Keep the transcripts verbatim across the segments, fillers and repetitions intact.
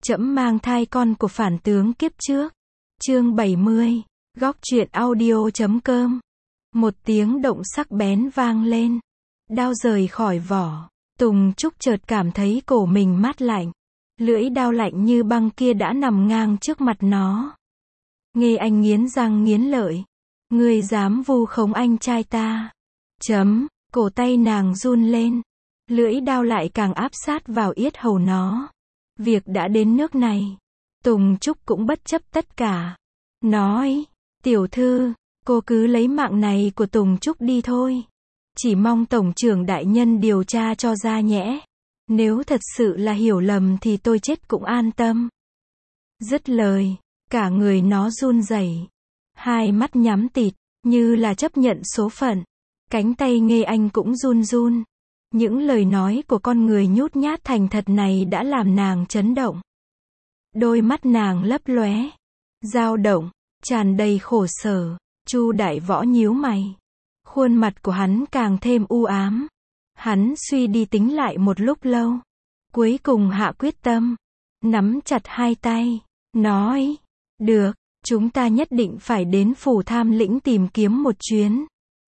Trẫm mang thai con của phản tướng kiếp trước. Chương bảy mươi. Góc truyện audio chấm com. Một tiếng động sắc bén vang lên. Đao rời khỏi vỏ. Tùng Trúc chợt cảm thấy cổ mình mát lạnh. Lưỡi đao lạnh như băng kia đã nằm ngang trước mặt nó. Nghe Anh nghiến răng nghiến lợi. Ngươi dám vu khống anh trai ta. Chấm. Cổ tay nàng run lên. Lưỡi đao lại càng áp sát vào yết hầu nó. Việc đã đến nước này. Tùng Trúc cũng bất chấp tất cả. Nói, tiểu thư, cô cứ lấy mạng này của Tùng Trúc đi thôi. Chỉ mong tổng trưởng đại nhân điều tra cho ra nhẽ. Nếu thật sự là hiểu lầm thì tôi chết cũng an tâm. Dứt lời, cả người nó run rẩy, hai mắt nhắm tịt, như là chấp nhận số phận. Cánh tay Nghe Anh cũng run run. Những lời nói của con người nhút nhát thành thật này đã làm nàng chấn động. Đôi mắt nàng lấp lóe, dao động, tràn đầy khổ sở. Chu Đại Võ nhíu mày. Khuôn mặt của hắn càng thêm u ám. Hắn suy đi tính lại một lúc lâu. Cuối cùng hạ quyết tâm. Nắm chặt hai tay. Nói. Được, chúng ta nhất định phải đến phủ tham lĩnh tìm kiếm một chuyến.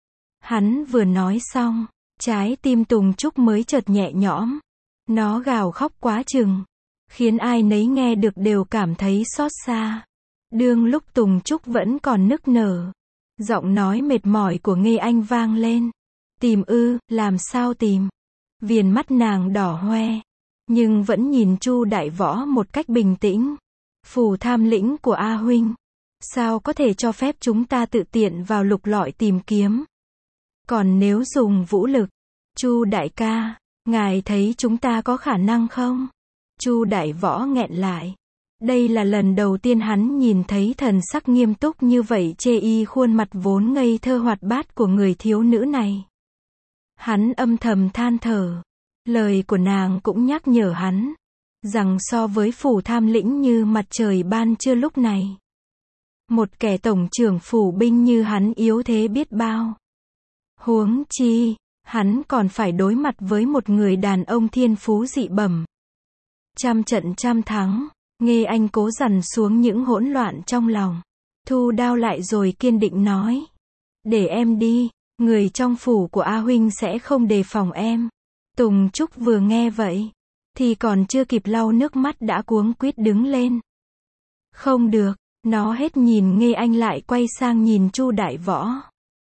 Hắn vừa nói xong. Trái tim Tùng Trúc mới chợt nhẹ nhõm. Nó gào khóc quá chừng. Khiến ai nấy nghe được đều cảm thấy xót xa. Đương lúc Tùng Trúc vẫn còn nức nở. Giọng nói mệt mỏi của Nghe Anh vang lên. Tìm ư, làm sao tìm? Viền mắt nàng đỏ hoe. Nhưng vẫn nhìn Chu Đại Võ một cách bình tĩnh. Phủ tham lĩnh của A Huynh. Sao có thể cho phép chúng ta tự tiện vào lục lọi tìm kiếm? Còn nếu dùng vũ lực, Chu đại ca, ngài thấy chúng ta có khả năng không? Chu Đại Võ nghẹn lại. Đây là lần đầu tiên hắn nhìn thấy thần sắc nghiêm túc như vậy chê y khuôn mặt vốn ngây thơ hoạt bát của người thiếu nữ này. Hắn âm thầm than thở. Lời của nàng cũng nhắc nhở hắn, rằng so với phủ tham lĩnh như mặt trời ban trưa lúc này, một kẻ tổng trưởng phủ binh như hắn yếu thế biết bao. Huống chi, hắn còn phải đối mặt với một người đàn ông thiên phú dị bẩm. Trăm trận trăm thắng. Nghe Anh cố dằn xuống những hỗn loạn trong lòng. Thu đao lại rồi kiên định nói. Để em đi, người trong phủ của A Huynh sẽ không đề phòng em. Tùng Trúc vừa nghe vậy, thì còn chưa kịp lau nước mắt đã cuống quýt đứng lên. Không được, nó hết nhìn Nghe Anh lại quay sang nhìn Chu Đại Võ.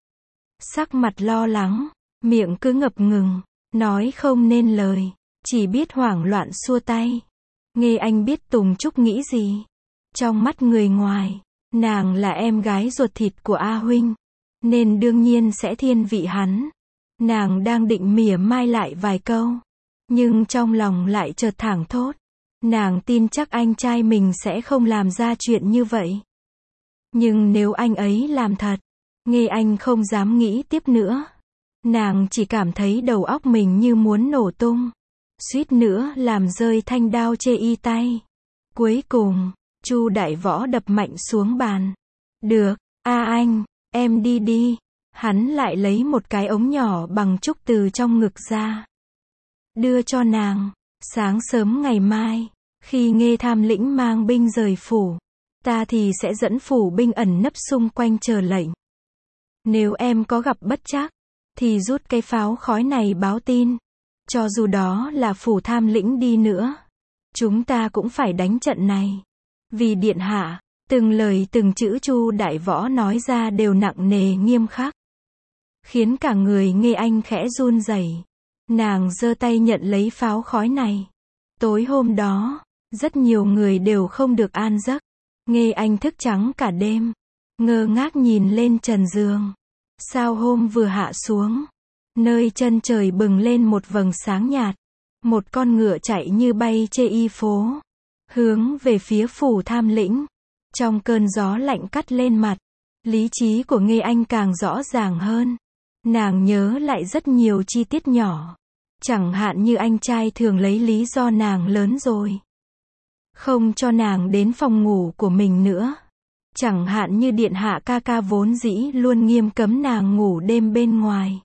Sắc mặt lo lắng, miệng cứ ngập ngừng, nói không nên lời, chỉ biết hoảng loạn xua tay. Nghe Anh biết Tùng Trúc nghĩ gì. Trong mắt người ngoài, nàng là em gái ruột thịt của A Huynh, nên đương nhiên sẽ thiên vị hắn. Nàng đang định mỉa mai lại vài câu, nhưng trong lòng lại chợt thảng thốt. Nàng tin chắc anh trai mình sẽ không làm ra chuyện như vậy. Nhưng nếu anh ấy làm thật, Nghe Anh không dám nghĩ tiếp nữa. Nàng chỉ cảm thấy đầu óc mình như muốn nổ tung. Suýt nữa làm rơi thanh đao chê y tay. Cuối cùng, Chu Đại Võ đập mạnh xuống bàn. Được, a anh, em đi đi. Hắn lại lấy một cái ống nhỏ bằng trúc từ trong ngực ra. Đưa cho nàng. Sáng sớm ngày mai, khi Nghe tham lĩnh mang binh rời phủ, ta thì sẽ dẫn phủ binh ẩn nấp xung quanh chờ lệnh. Nếu em có gặp bất trắc, thì rút cái pháo khói này báo tin. Cho dù đó là phủ tham lĩnh đi nữa, chúng ta cũng phải đánh trận này. Vì điện hạ, từng lời từng chữ Chu Đại Võ nói ra đều nặng nề nghiêm khắc. Khiến cả người Nghe Anh khẽ run rẩy. Nàng giơ tay nhận lấy pháo khói này. Tối hôm đó, rất nhiều người đều không được an giấc. Nghe Anh thức trắng cả đêm, ngơ ngác nhìn lên trần giường. Sao hôm vừa hạ xuống. Nơi chân trời bừng lên một vầng sáng nhạt. Một con ngựa chạy như bay chê y phố, hướng về phía phủ tham lĩnh. Trong cơn gió lạnh cắt lên mặt, lý trí của Nghe Anh càng rõ ràng hơn. Nàng nhớ lại rất nhiều chi tiết nhỏ. Chẳng hạn như anh trai thường lấy lý do nàng lớn rồi, không cho nàng đến phòng ngủ của mình nữa. Chẳng hạn như điện hạ ca ca vốn dĩ luôn nghiêm cấm nàng ngủ đêm bên ngoài,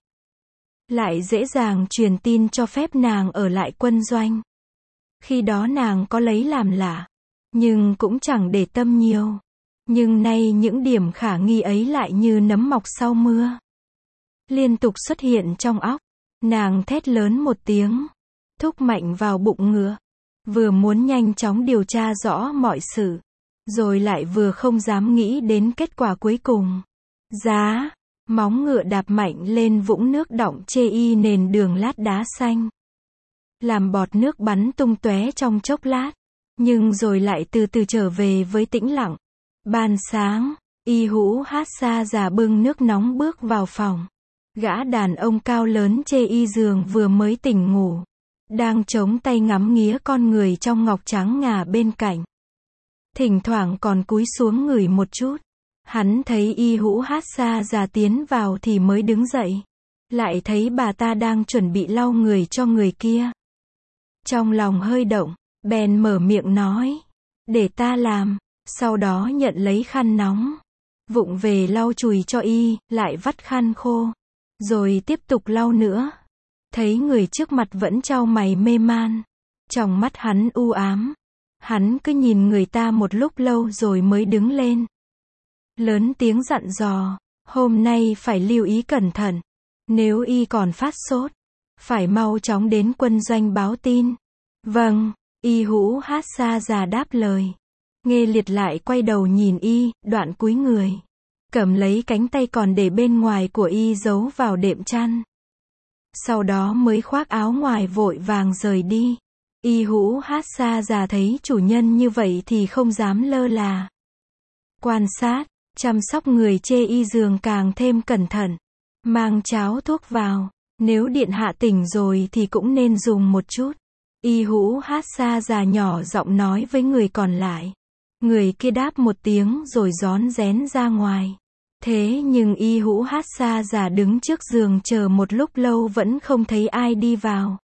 lại dễ dàng truyền tin cho phép nàng ở lại quân doanh. Khi đó nàng có lấy làm lạ, nhưng cũng chẳng để tâm nhiều. Nhưng nay những điểm khả nghi ấy lại như nấm mọc sau mưa. Liên tục xuất hiện trong óc. Nàng thét lớn một tiếng, thúc mạnh vào bụng ngựa. Vừa muốn nhanh chóng điều tra rõ mọi sự, rồi lại vừa không dám nghĩ đến kết quả cuối cùng. Giá, móng ngựa đạp mạnh lên vũng nước đọng chê y nền đường lát đá xanh. Làm bọt nước bắn tung tóe trong chốc lát, nhưng rồi lại từ từ trở về với tĩnh lặng. Ban sáng, Y Hữu Hát Xa già bưng nước nóng bước vào phòng. Gã đàn ông cao lớn chê y giường vừa mới tỉnh ngủ, đang chống tay ngắm nghía con người trong ngọc trắng ngà bên cạnh. Thỉnh thoảng còn cúi xuống ngửi một chút. Hắn thấy Y Hữu Hát Xa già tiến vào thì mới đứng dậy. Lại thấy bà ta đang chuẩn bị lau người cho người kia. Trong lòng hơi động, bèn mở miệng nói, để ta làm. Sau đó nhận lấy khăn nóng, vụng về lau chùi cho y, lại vắt khăn khô, rồi tiếp tục lau nữa. Thấy người trước mặt vẫn chau mày mê man, trong mắt hắn u ám. Hắn cứ nhìn người ta một lúc lâu rồi mới đứng lên. Lớn tiếng dặn dò, hôm nay phải lưu ý cẩn thận. Nếu y còn phát sốt, phải mau chóng đến quân doanh báo tin. Vâng, Y Hữu Hát Xa già đáp lời. Nghê Liệt lại quay đầu nhìn y, đoạn cúi người, cầm lấy cánh tay còn để bên ngoài của y giấu vào đệm chăn. Sau đó mới khoác áo ngoài vội vàng rời đi. Y Hữu Hát Xa già thấy chủ nhân như vậy thì không dám lơ là. Quan sát, chăm sóc người chê y giường càng thêm cẩn thận. Mang cháo thuốc vào, nếu điện hạ tỉnh rồi thì cũng nên dùng một chút. Y Hữu Hát Xa già nhỏ giọng nói với người còn lại. Người kia đáp một tiếng rồi rón rén ra ngoài. Thế nhưng Y Hữu Hát Xa già đứng trước giường chờ một lúc lâu vẫn không thấy ai đi vào.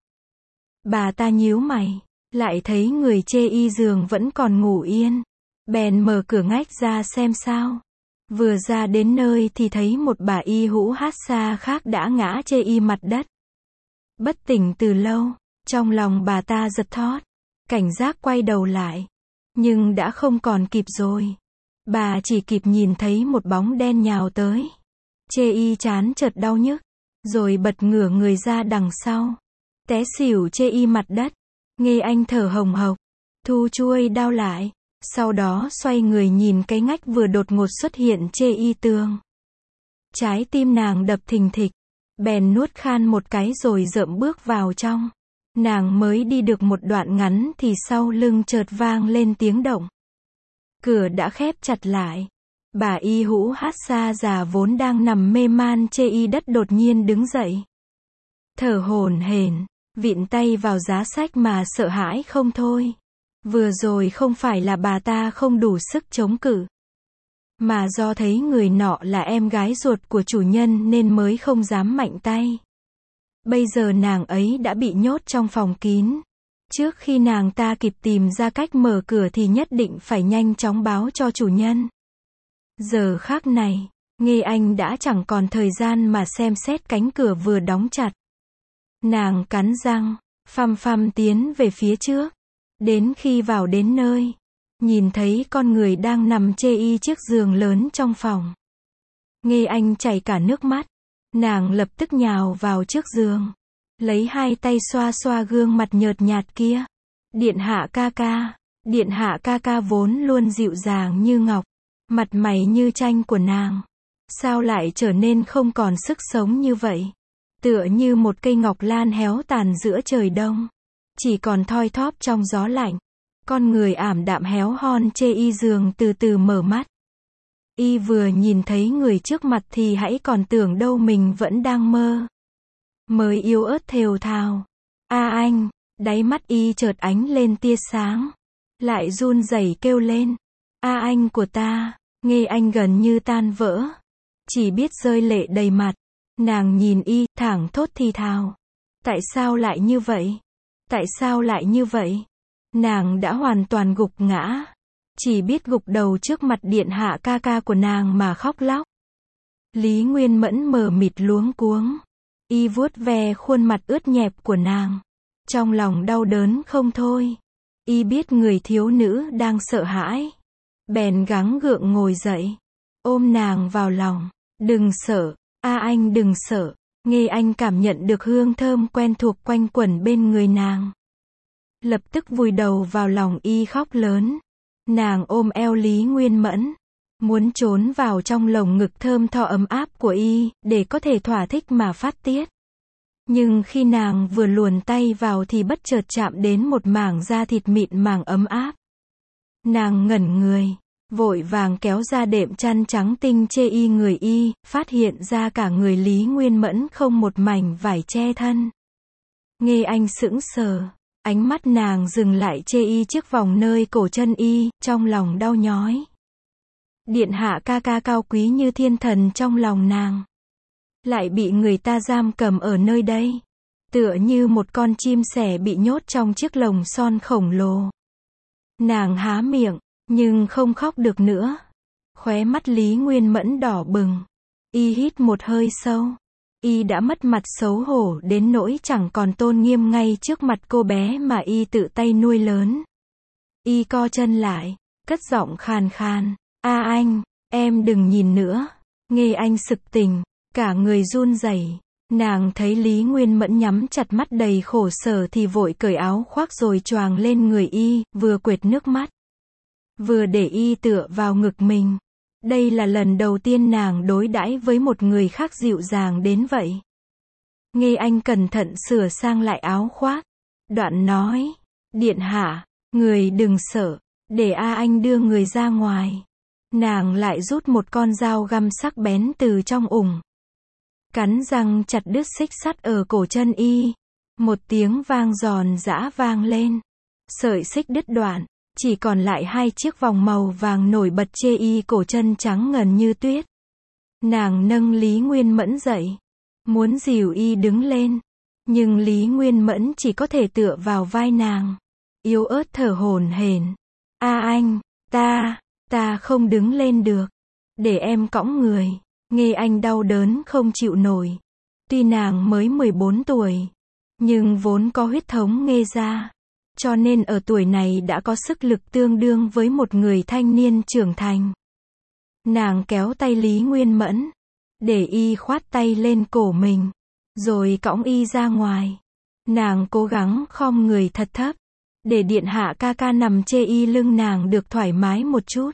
Bà ta nhíu mày, lại thấy người chê y giường vẫn còn ngủ yên. Bèn mở cửa ngách ra xem sao. Vừa ra đến nơi thì thấy một bà Y Hữu Hát Xa khác đã ngã chê y mặt đất. Bất tỉnh từ lâu, trong lòng bà ta giật thót, cảnh giác quay đầu lại. Nhưng đã không còn kịp rồi. Bà chỉ kịp nhìn thấy một bóng đen nhào tới. Chê y chán chợt đau nhức, rồi bật ngửa người ra đằng sau. Té xỉu chê y mặt đất. Nghe Anh thở hồng hộc, thu chuôi đao lại. Sau đó xoay người nhìn cái ngách vừa đột ngột xuất hiện chê y tường. Trái tim nàng đập thình thịch. Bèn nuốt khan một cái rồi rợm bước vào trong. Nàng mới đi được một đoạn ngắn thì sau lưng chợt vang lên tiếng động. Cửa đã khép chặt lại. Bà Y Hữu Hát Xa già vốn đang nằm mê man chê y đất đột nhiên đứng dậy. Thở hổn hển, vịn tay vào giá sách mà sợ hãi không thôi. Vừa rồi không phải là bà ta không đủ sức chống cự, mà do thấy người nọ là em gái ruột của chủ nhân nên mới không dám mạnh tay. Bây giờ nàng ấy đã bị nhốt trong phòng kín. Trước khi nàng ta kịp tìm ra cách mở cửa thì nhất định phải nhanh chóng báo cho chủ nhân. Giờ khắc này, Nghê Anh đã chẳng còn thời gian mà xem xét cánh cửa vừa đóng chặt. Nàng cắn răng, phăm phăm tiến về phía trước. Đến khi vào đến nơi, nhìn thấy con người đang nằm chê y chiếc giường lớn trong phòng. Nghê Anh chảy cả nước mắt. Nàng lập tức nhào vào trước giường, lấy hai tay xoa xoa gương mặt nhợt nhạt kia. Điện hạ ca ca, điện hạ ca ca vốn luôn dịu dàng như ngọc, mặt mày như tranh của nàng. Sao lại trở nên không còn sức sống như vậy? Tựa như một cây ngọc lan héo tàn giữa trời đông, chỉ còn thoi thóp trong gió lạnh. Con người ảm đạm héo hon chê y giường từ từ mở mắt. Y vừa nhìn thấy người trước mặt thì hãy còn tưởng đâu mình vẫn đang mơ. Mới yếu ớt thều thào. A anh, đáy mắt y chợt ánh lên tia sáng. Lại run rẩy kêu lên. A anh của ta. Nghe Anh gần như tan vỡ. Chỉ biết rơi lệ đầy mặt. Nàng nhìn y, thảng thốt thì thào. Tại sao lại như vậy? Tại sao lại như vậy? Nàng đã hoàn toàn gục ngã. Chỉ biết gục đầu trước mặt điện hạ ca ca của nàng mà khóc lóc. Lý Nguyên Mẫn mờ mịt luống cuống. Y vuốt ve khuôn mặt ướt nhẹp của nàng. Trong lòng đau đớn không thôi. Y biết người thiếu nữ đang sợ hãi, bèn gắng gượng ngồi dậy, ôm nàng vào lòng. Đừng sợ, A Anh đừng sợ. Nghe Anh cảm nhận được hương thơm quen thuộc quanh quẩn bên người nàng. Lập tức vùi đầu vào lòng Y khóc lớn. Nàng ôm eo Lý Nguyên Mẫn, muốn trốn vào trong lồng ngực thơm tho ấm áp của Y, để có thể thỏa thích mà phát tiết. Nhưng khi nàng vừa luồn tay vào thì bất chợt chạm đến một mảng da thịt mịn màng ấm áp. Nàng ngẩn người, vội vàng kéo ra đệm chăn trắng tinh chê Y người Y, phát hiện ra cả người Lý Nguyên Mẫn không một mảnh vải che thân. Nghe Anh sững sờ, ánh mắt nàng dừng lại chê Y chiếc vòng nơi cổ chân Y, trong lòng đau nhói. Điện hạ ca ca cao quý như thiên thần trong lòng nàng, lại bị người ta giam cầm ở nơi đây, tựa như một con chim sẻ bị nhốt trong chiếc lồng son khổng lồ. Nàng há miệng, nhưng không khóc được nữa. Khóe mắt Lý Nguyên Mẫn đỏ bừng. Y hít một hơi sâu. Y đã mất mặt xấu hổ đến nỗi chẳng còn tôn nghiêm ngay trước mặt cô bé mà Y tự tay nuôi lớn. Y co chân lại, cất giọng khàn khàn. A Anh, em đừng nhìn nữa. Nghe Anh sực tỉnh, cả người run rẩy. Nàng thấy Lý Nguyên Mẫn nhắm chặt mắt đầy khổ sở thì vội cởi áo khoác rồi choàng lên người Y, vừa quệt nước mắt, vừa để Y tựa vào ngực mình. Đây là lần đầu tiên nàng đối đãi với một người khác dịu dàng đến vậy. Nghe Anh cẩn thận sửa sang lại áo khoác, đoạn nói, điện hạ, người đừng sợ, để A Anh đưa người ra ngoài. Nàng lại rút một con dao găm sắc bén từ trong ủng, cắn răng chặt đứt xích sắt ở cổ chân Y. Một tiếng vang giòn giã vang lên, sợi xích đứt đoạn, chỉ còn lại hai chiếc vòng màu vàng nổi bật chê Y cổ chân trắng ngần như tuyết. Nàng nâng Lý Nguyên Mẫn dậy, muốn dìu Y đứng lên, nhưng Lý Nguyên Mẫn chỉ có thể tựa vào vai nàng, yếu ớt thở hổn hển. A Anh, ta, ta không đứng lên được, để em cõng người. Nghe Anh đau đớn không chịu nổi. Tuy nàng mới mười bốn tuổi, nhưng vốn có huyết thống Nghe gia, cho nên ở tuổi này đã có sức lực tương đương với một người thanh niên trưởng thành. Nàng kéo tay Lý Nguyên Mẫn, để Y khoát tay lên cổ mình, rồi cõng Y ra ngoài. Nàng cố gắng khom người thật thấp, để điện hạ ca ca nằm chê Y lưng nàng được thoải mái một chút.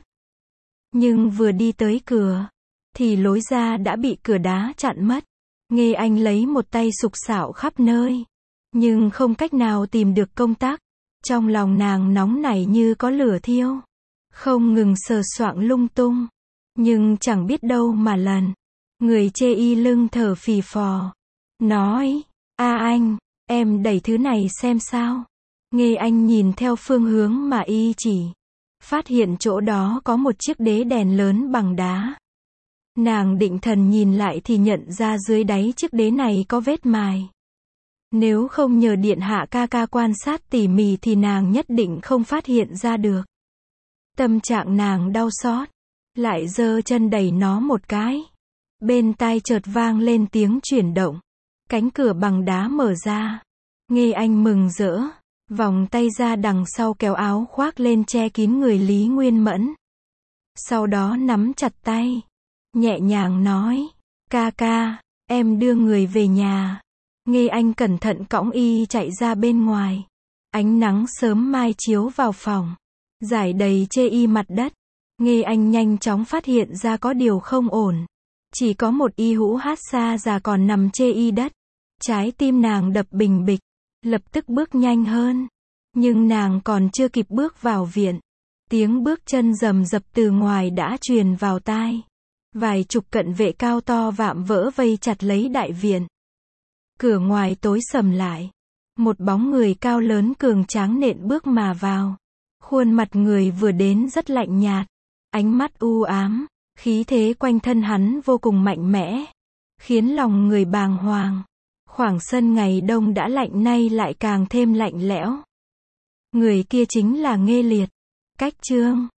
Nhưng vừa đi tới cửa, thì lối ra đã bị cửa đá chặn mất. Nghe Anh lấy một tay sục sạo khắp nơi, nhưng không cách nào tìm được công tắc. Trong lòng nàng nóng nảy như có lửa thiêu, không ngừng sờ soạng lung tung, nhưng chẳng biết đâu mà lần. Người chê Y lưng thở phì phò, nói, A Anh, em đẩy thứ này xem sao. Nghe Anh nhìn theo phương hướng mà Y chỉ, phát hiện chỗ đó có một chiếc đế đèn lớn bằng đá. Nàng định thần nhìn lại thì nhận ra dưới đáy chiếc đế này có vết mài. Nếu không nhờ điện hạ ca ca quan sát tỉ mỉ thì nàng nhất định không phát hiện ra được. Tâm trạng nàng đau xót, lại giơ chân đẩy nó một cái. Bên tai chợt vang lên tiếng chuyển động. Cánh cửa bằng đá mở ra. Nghe Anh mừng rỡ, vòng tay ra đằng sau kéo áo khoác lên che kín người Lý Nguyên Mẫn. Sau đó nắm chặt tay, nhẹ nhàng nói, ca ca, em đưa người về nhà. Nghe Anh cẩn thận cõng Y chạy ra bên ngoài. Ánh nắng sớm mai chiếu vào phòng, rải đầy chê Y mặt đất. Nghe Anh nhanh chóng phát hiện ra có điều không ổn. Chỉ có một Y hũ hát xa già còn nằm chê Y đất. Trái tim nàng đập bình bịch, lập tức bước nhanh hơn. Nhưng nàng còn chưa kịp bước vào viện, tiếng bước chân rầm rập từ ngoài đã truyền vào tai. Vài chục cận vệ cao to vạm vỡ vây chặt lấy đại viện. Cửa ngoài tối sầm lại. Một bóng người cao lớn cường tráng nện bước mà vào. Khuôn mặt người vừa đến rất lạnh nhạt, ánh mắt u ám, khí thế quanh thân hắn vô cùng mạnh mẽ, khiến lòng người bàng hoàng. Khoảng sân ngày đông đã lạnh nay lại càng thêm lạnh lẽo. Người kia chính là Nghê Liệt. Cách chương